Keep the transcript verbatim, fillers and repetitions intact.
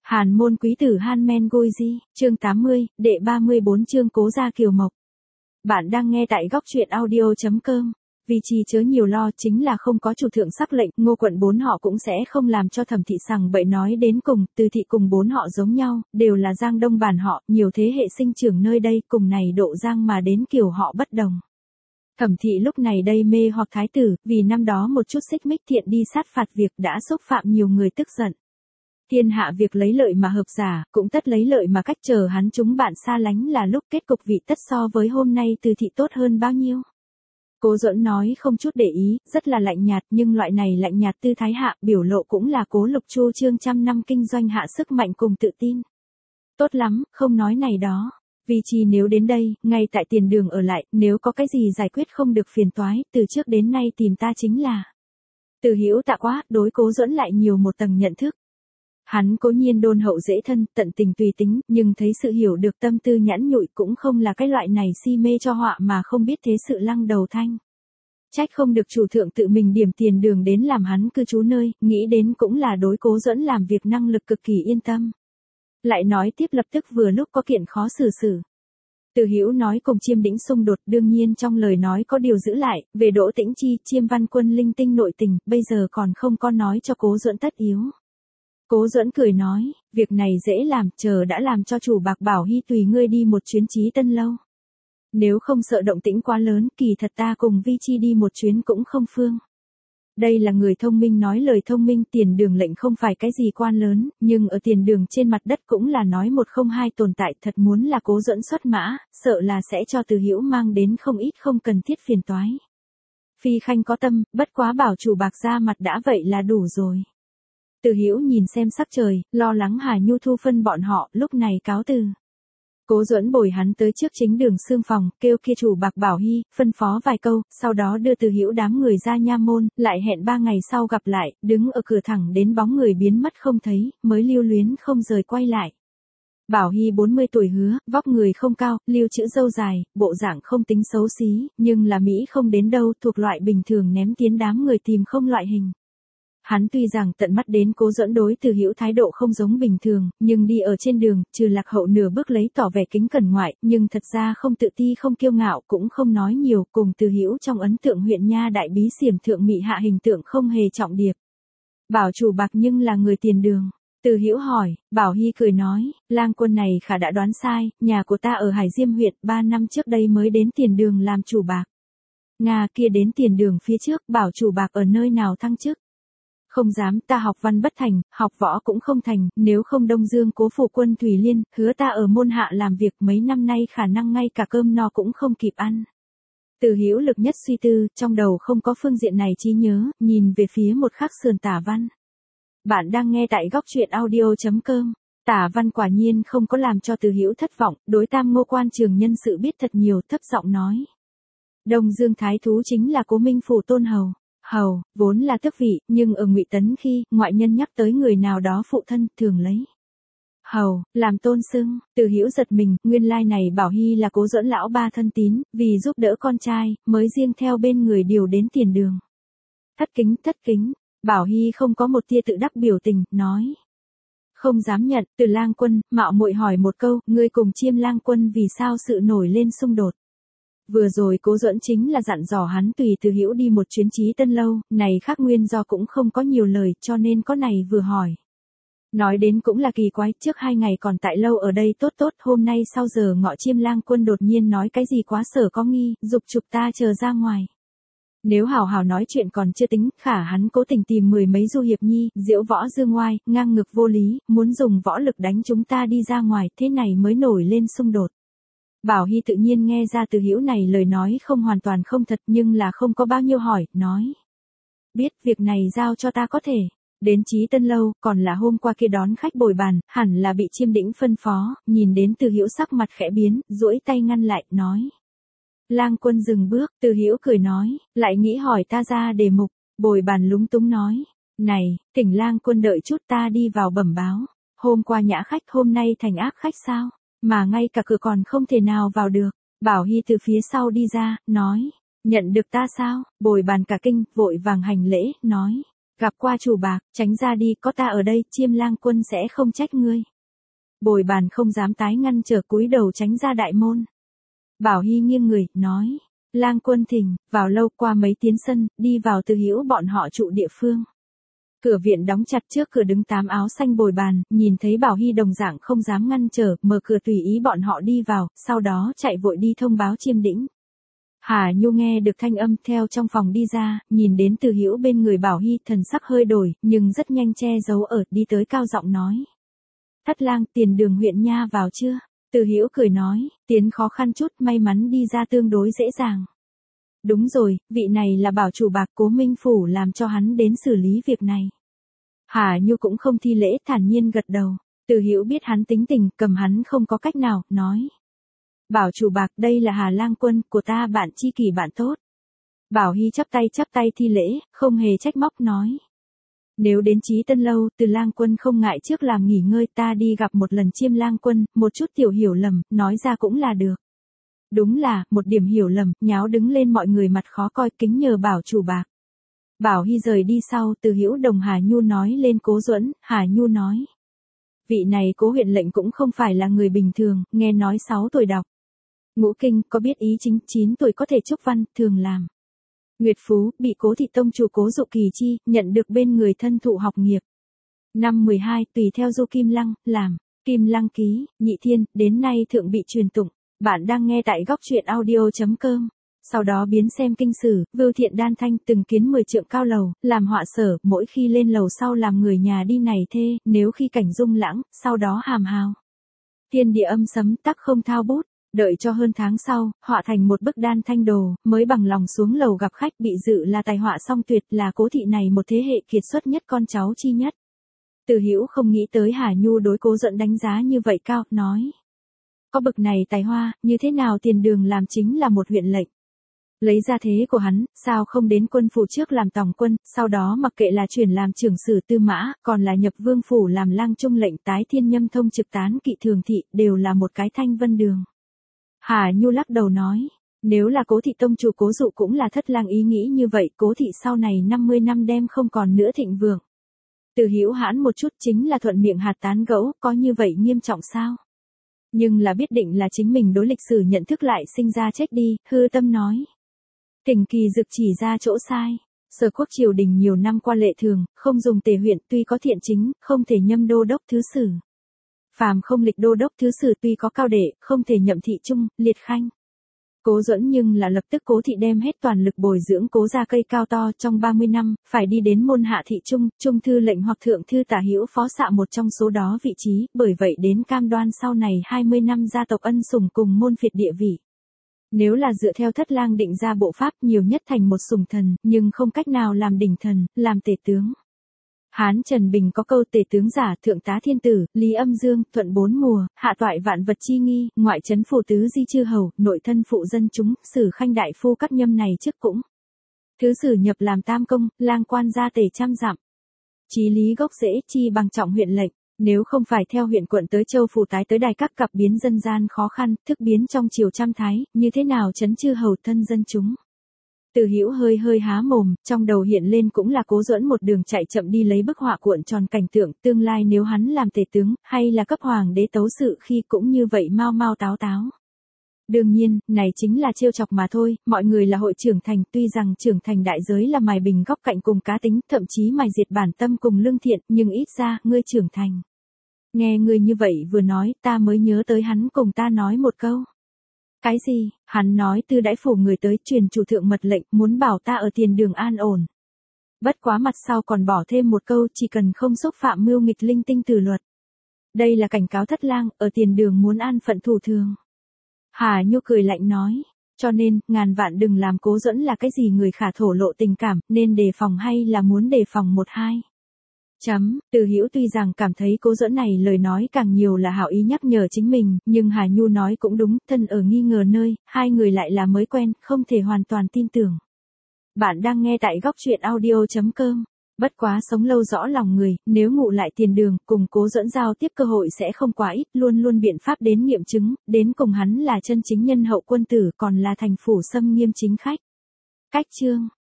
Hàn môn quý tử Hanmen Goji, chương tám mươi, đệ ba mươi bốn chương Cố gia Kiều Mộc. Bạn đang nghe tại góc truyện audio chấm com. Vì trì chớ nhiều lo chính là không có chủ thượng sắc lệnh, Ngô quận bốn họ cũng sẽ không làm cho Thẩm thị sằng bậy. Nói đến cùng, Từ thị cùng bốn họ giống nhau, đều là Giang Đông bản họ, nhiều thế hệ sinh trưởng nơi đây, cùng này độ Giang mà đến Kiều họ bất đồng. Thẩm thị lúc này đây mê hoặc thái tử, vì năm đó một chút xích mích thiện đi sát phạt việc đã xúc phạm nhiều người tức giận. Thiên hạ việc lấy lợi mà hợp giả, cũng tất lấy lợi mà cách, chờ hắn chúng bạn xa lánh là lúc kết cục vị tất so với hôm nay Từ thị tốt hơn bao nhiêu. Cố Duẫn nói không chút để ý, rất là lạnh nhạt, nhưng loại này lạnh nhạt tư thái hạ, biểu lộ cũng là Cố Lục Chu chương trăm năm kinh doanh hạ sức mạnh cùng tự tin. Tốt lắm, không nói này đó. Vì trì nếu đến đây, ngay tại tiền đường ở lại, nếu có cái gì giải quyết không được phiền toái, từ trước đến nay tìm ta chính là. Từ Hữu tạ quá, đối Cố Duẫn lại nhiều một tầng nhận thức. Hắn cố nhiên đôn hậu dễ thân, tận tình tùy tính, nhưng thấy sự hiểu được tâm tư nhẵn nhụi cũng không là cái loại này si mê cho họa mà không biết thế sự lăng đầu thanh. Trách không được chủ thượng tự mình điểm tiền đường đến làm hắn cư trú nơi, nghĩ đến cũng là đối Cố Duẫn làm việc năng lực cực kỳ yên tâm. Lại nói tiếp lập tức vừa lúc có kiện khó xử xử. Từ Hữu nói cùng Chiêm Đĩnh xung đột, đương nhiên trong lời nói có điều giữ lại, về Đỗ Tĩnh Chi, Chiêm Văn Quân linh tinh nội tình, bây giờ còn không có nói cho Cố Duẫn tất yếu. Cố Duẫn cười nói, việc này dễ làm, chờ đã làm cho chủ Bạc bảo Hy tùy ngươi đi một chuyến Chí Tân lâu. Nếu không sợ động tĩnh quá lớn, kỳ thật ta cùng Vi Chi đi một chuyến cũng không phương. Đây là người thông minh nói lời thông minh, tiền đường lệnh không phải cái gì quan lớn, nhưng ở tiền đường trên mặt đất cũng là nói một không hai tồn tại, thật muốn là Cố Duẫn xuất mã, sợ là sẽ cho Từ Hữu mang đến không ít không cần thiết phiền toái. Phi Khanh có tâm, bất quá bảo chủ Bạc ra mặt đã vậy là đủ rồi. Từ Hữu nhìn xem sắc trời, lo lắng Hà Nhu Thu phân bọn họ, lúc này cáo từ. Cố Duẫn bồi hắn tới trước chính đường xương phòng, kêu kia chủ Bạc bảo Hy, phân phó vài câu, sau đó đưa Từ Hữu đám người ra nha môn, lại hẹn ba ngày sau gặp lại, đứng ở cửa thẳng đến bóng người biến mất không thấy, mới lưu luyến không rời quay lại. Bảo Hy bốn mươi tuổi hứa, vóc người không cao, lưu chữ râu dài, bộ dạng không tính xấu xí, nhưng là Mỹ không đến đâu, thuộc loại bình thường ném tiến đám người tìm không loại hình. Hắn tuy rằng tận mắt đến Cố Duẫn đối Từ Hữu thái độ không giống bình thường, nhưng đi ở trên đường, trừ lạc hậu nửa bước lấy tỏ vẻ kính cẩn ngoại, nhưng thật ra không tự ti không kiêu ngạo, cũng không nói nhiều, cùng Từ Hữu trong ấn tượng huyện nha đại bí xiểm thượng mị hạ hình tượng không hề trọng điệp. Bảo chủ Bạc nhưng là người tiền đường. Từ Hữu hỏi, Bảo Hy cười nói, lang quân này khả đã đoán sai, nhà của ta ở Hải Diêm huyện, ba năm trước đây mới đến tiền đường làm chủ Bạc. Nga kia đến tiền đường phía trước, bảo chủ Bạc ở nơi nào thăng chức? Không dám, ta học văn bất thành, học võ cũng không thành, nếu không Đông Dương Cố phụ quân Thủy Liên, hứa ta ở môn hạ làm việc mấy năm nay khả năng ngay cả cơm no cũng không kịp ăn. Từ Hữu lực nhất suy tư, trong đầu không có phương diện này trí nhớ, nhìn về phía một khắc sườn Tả Văn. Bạn đang nghe tại góc truyện audio chấm com. Tả Văn quả nhiên không có làm cho Từ Hữu thất vọng, đối Tam Ngô quan trường nhân sự biết thật nhiều, thấp giọng nói. Đông Dương thái thú chính là Cố Minh phủ tôn hầu. Hầu, vốn là tước vị, nhưng ở Ngụy Tấn khi, ngoại nhân nhắc tới người nào đó phụ thân, thường lấy hầu, làm tôn xưng. Từ Hữu giật mình, nguyên lai này Bảo Hy là Cố Duẫn lão ba thân tín, vì giúp đỡ con trai, mới riêng theo bên người điều đến tiền đường. Thất kính, thất kính, Bảo Hy không có một tia tự đắc biểu tình, nói. Không dám nhận, Từ lang quân, mạo muội hỏi một câu, ngươi cùng Chiêm lang quân vì sao sự nổi lên xung đột. Vừa rồi Cố Duẫn chính là dặn dò hắn tùy Từ Hữu đi một chuyến Chí Tân lâu, này khác nguyên do cũng không có nhiều lời, cho nên có này vừa hỏi. Nói đến cũng là kỳ quái, trước hai ngày còn tại lâu ở đây tốt tốt, hôm nay sau giờ ngọ Chiêm lang quân đột nhiên nói cái gì quá sở có nghi, giục chụp ta chờ ra ngoài. Nếu hào hào nói chuyện còn chưa tính, khả hắn cố tình tìm mười mấy du hiệp nhi, diễu võ dương ngoai, ngang ngược vô lý, muốn dùng võ lực đánh chúng ta đi ra ngoài, thế này mới nổi lên xung đột. Bảo Hy tự nhiên nghe ra Từ Hữu này lời nói không hoàn toàn không thật, nhưng là không có bao nhiêu hỏi, nói. Biết, việc này giao cho ta có thể. Đến Chí Tân lâu, còn là hôm qua kia đón khách bồi bàn, hẳn là bị Chiêm Đĩnh phân phó, nhìn đến Từ Hữu sắc mặt khẽ biến, duỗi tay ngăn lại, nói. Lang quân dừng bước, Từ Hữu cười nói, lại nghĩ hỏi ta ra đề mục, bồi bàn lúng túng nói. Này, thỉnh lang quân đợi chút ta đi vào bẩm báo, hôm qua nhã khách hôm nay thành ác khách sao? Mà ngay cả cửa còn không thể nào vào được. Bảo Hy từ phía sau đi ra, nói, nhận được ta sao? Bồi bàn cả kinh, vội vàng hành lễ, nói, Gặp qua chủ bạc, tránh ra đi, có ta ở đây, Chiêm Lang Quân sẽ không trách ngươi. Bồi bàn không dám tái ngăn trở, cúi đầu tránh ra đại môn. Bảo Hy nghiêng người, nói, Lang Quân thỉnh, vào lâu qua mấy tiến sân, đi vào Từ Hữu bọn họ trụ địa phương. Cửa viện đóng chặt, trước cửa đứng tám áo xanh bồi bàn, nhìn thấy Bảo Hy đồng dạng không dám ngăn trở, mở cửa tùy ý bọn họ đi vào, sau đó chạy vội đi thông báo Chiêm Đĩnh. Hà Nhu nghe được thanh âm theo trong phòng đi ra, nhìn đến Từ Hữu bên người Bảo Hy, thần sắc hơi đổi, nhưng rất nhanh che giấu ở, đi tới cao giọng nói. Thất lang, Tiền Đường huyện nha vào chưa? Từ Hữu cười nói, tiến khó khăn chút, may mắn đi ra tương đối dễ dàng. Đúng rồi, vị này là bảo chủ bạc, Cố Minh Phủ làm cho hắn đến xử lý việc này. Hà Nhu cũng không thi lễ, thản nhiên gật đầu. Từ Hữu biết hắn tính tình, cầm hắn không có cách nào, nói. Bảo chủ bạc, đây là Hà Lang Quân của ta, bạn tri kỷ bạn tốt. Bảo Hy chắp tay chắp tay thi lễ, không hề trách móc, nói. Nếu đến Chí Tân Lâu, Từ Lang Quân không ngại trước làm nghỉ ngơi, ta đi gặp một lần Chiêm Lang Quân, một chút tiểu hiểu lầm, nói ra cũng là được. Đúng là, một điểm hiểu lầm, nháo đứng lên mọi người mặt khó coi, kính nhờ bảo chủ bạc. Bảo Hy rời đi sau, Từ Hữu đồng Hà Nhu nói lên Cố Duẫn, Hà Nhu nói. Vị này Cố huyện lệnh cũng không phải là người bình thường, nghe nói sáu tuổi đọc. Ngũ kinh, có biết ý chính, chín tuổi có thể trúc văn, thường làm. Nguyệt Phú, bị Cố thị tông chủ Cố Dụ Kỳ chi, nhận được bên người thân thụ học nghiệp. Năm mười hai, tùy theo Du Kim Lăng, làm, Kim Lăng ký, nhị thiên, đến nay thượng bị truyền tụng. Bạn đang nghe tại góc truyện audio chấm com. Sau đó biến xem kinh sử, Vưu Thiện Đan Thanh từng kiến mười trượng cao lầu, làm họa sở, mỗi khi lên lầu sau làm người nhà đi này thê, nếu khi cảnh dung lãng, sau đó hàm hào. Thiên địa âm sấm tắc không thao bút, đợi cho hơn tháng sau, họa thành một bức Đan Thanh đồ, mới bằng lòng xuống lầu gặp khách, bị dự là tài họa song tuyệt, là Cố thị này một thế hệ kiệt xuất nhất con cháu chi nhất. Từ Hữu không nghĩ tới Hà Nhu đối Cố Duẫn đánh giá như vậy cao, nói. Có bực này tài hoa, như thế nào Tiền Đường làm chính là một huyện lệnh. Lấy ra thế của hắn, sao không đến quân phủ trước làm tòng quân, sau đó mặc kệ là chuyển làm trưởng sử tư mã, còn là nhập vương phủ làm lang trung lệnh, tái thiên nhâm thông trực tán kỵ thường thị, đều là một cái thanh vân đường. Hà Nhu lắc đầu nói, nếu là Cố thị tông chủ Cố Dụ cũng là thất lang ý nghĩ như vậy, Cố thị sau này năm mươi năm đem không còn nữa thịnh vượng. Từ Hữu hãn một chút, chính là thuận miệng hạt tán gẫu, có như vậy nghiêm trọng sao? Nhưng là biết định là chính mình đối lịch sử nhận thức lại sinh ra trách đi, hư tâm nói. Kình Kỳ Dực chỉ ra chỗ sai. Sở quốc triều đình nhiều năm qua lệ thường, không dùng tề huyện, tuy có thiện chính, không thể nhâm đô đốc thứ sử. Phàm không lịch đô đốc thứ sử tuy có cao đệ, không thể nhậm thị trung, liệt khanh. Cố Duẫn nhưng là lập tức Cố thị đem hết toàn lực bồi dưỡng Cố gia cây cao to, trong ba mươi năm, phải đi đến môn hạ thị trung, trung thư lệnh hoặc thượng thư tả hữu phó xạ một trong số đó vị trí, bởi vậy đến cam đoan sau này hai mươi năm gia tộc ân sủng cùng môn phiệt địa vị. Nếu là dựa theo thất lang định ra bộ pháp, nhiều nhất thành một sủng thần, nhưng không cách nào làm đỉnh thần, làm tể tướng. Hán Trần Bình có câu tể tướng giả, thượng tá thiên tử, lý âm dương, thuận bốn mùa, hạ toại vạn vật chi nghi, ngoại trấn phủ tứ di chư hầu, nội thân phụ dân chúng, sử khanh đại phu các nhâm này trước cũng. Thứ sử nhập làm tam công, lang quan gia tể trăm dặm. Chí lý gốc rễ chi bằng trọng huyện lệnh, nếu không phải theo huyện quận tới châu phủ tái tới đài các cặp biến dân gian khó khăn, thức biến trong triều trăm thái, như thế nào trấn chư hầu thân dân chúng. Từ Hữu hơi hơi há mồm, trong đầu hiện lên cũng là Cố Duẫn một đường chạy chậm đi lấy bức họa cuộn tròn cảnh tượng, tương lai nếu hắn làm tể tướng, hay là cấp hoàng đế tấu sự khi cũng như vậy mau mau táo táo. Đương nhiên, này chính là trêu chọc mà thôi, mọi người là hội trưởng thành, tuy rằng trưởng thành đại giới là mài bình góc cạnh cùng cá tính, thậm chí mài diệt bản tâm cùng lương thiện, nhưng ít ra, ngươi trưởng thành. Nghe ngươi như vậy vừa nói, ta mới nhớ tới hắn cùng ta nói một câu. Cái gì? Hắn nói Tư đãi phủ người tới truyền chủ thượng mật lệnh, muốn bảo ta ở Tiền Đường an ổn. Bất quá mặt sau còn bỏ thêm một câu, chỉ cần không xúc phạm mưu nghịch linh tinh tử luật. Đây là cảnh cáo thất lang, ở Tiền Đường muốn an phận thủ thường. Hà Nhu cười lạnh nói, cho nên, ngàn vạn đừng làm Cố Duẫn là cái gì người khả thổ lộ tình cảm, nên đề phòng hay là muốn đề phòng một hai. Chấm, Từ Hữu tuy rằng cảm thấy Cố Duẫn này lời nói càng nhiều là hảo ý nhắc nhở chính mình, nhưng Hà Nhu nói cũng đúng, thân ở nghi ngờ nơi, hai người lại là mới quen, không thể hoàn toàn tin tưởng. Bạn đang nghe tại góc truyện audio chấm com. Bất quá sống lâu rõ lòng người, nếu ngụ lại Tiền Đường, cùng Cố Duẫn giao tiếp cơ hội sẽ không quá ít, luôn luôn biện pháp đến nghiệm chứng, đến cùng hắn là chân chính nhân hậu quân tử, còn là thành phủ xâm nghiêm chính khách. Cách chương